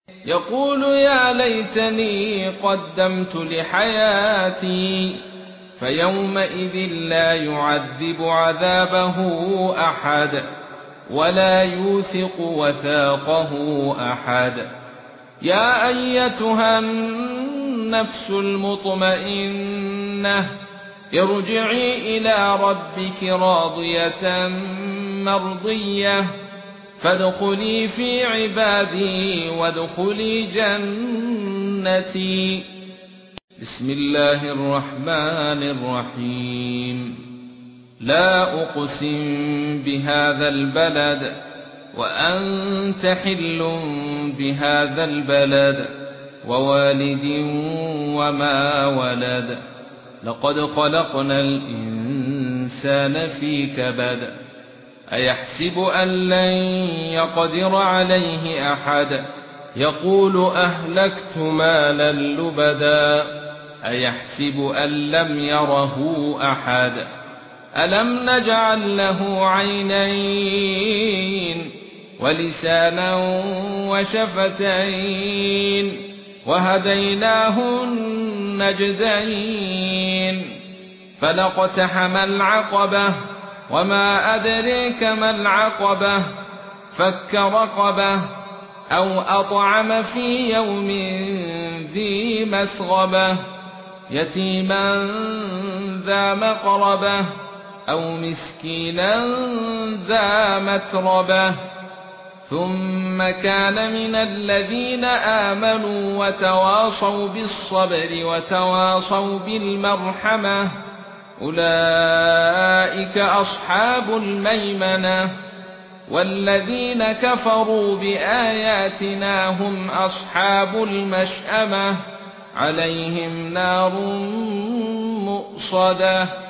يقول يا ليتني قدمت لحياتي فيومئذ لا يعذب عذابه أحد ولا يوثق وثاقه أحد. يا أيتها النفس المطمئنة ارجعي إلى ربك راضية مرضية فادخلي في عبادي وادخلي جنتي. بسم الله الرحمن الرحيم. لا أقسم بهذا البلد وأنت حل بهذا البلد ووالد وما ولد لقد خلقنا الإنسان في كبد أيحسب أن لن يقدر عليه أحد يقول أهلكت مالا لبدا أيحسب أن لم يره أحد ألم نجعل له عينين ولسانا وشفتين وهديناه النجدين فلاقتحم العقبة وما أدريك ما العقبة فك رقبة أو أطعم في يوم ذي مسغبة يتيما ذا مقربة أو مسكينا ذا متربة ثم كان من الذين آمنوا وتواصوا بالصبر وتواصوا بالمرحمة أولئك أصحاب الميمنة والذين كفروا بآياتنا هم أصحاب المشأمة عليهم نار مؤصدة.